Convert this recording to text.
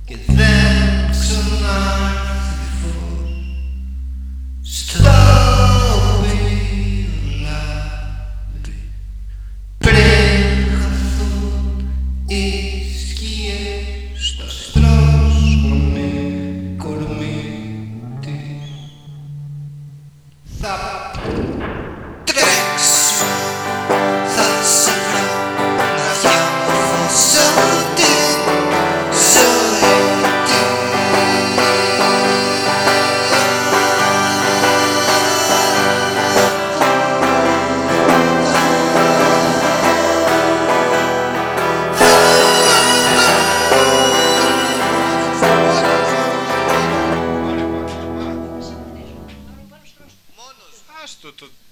και δεν ξανάρθει φως στο λάδι πριν χαθούν οι σκιές στο αστρόσμονη κορμί της. Θα τρέξω, θα σε βρω να διαμορφώσω την ζωή της. Άστο το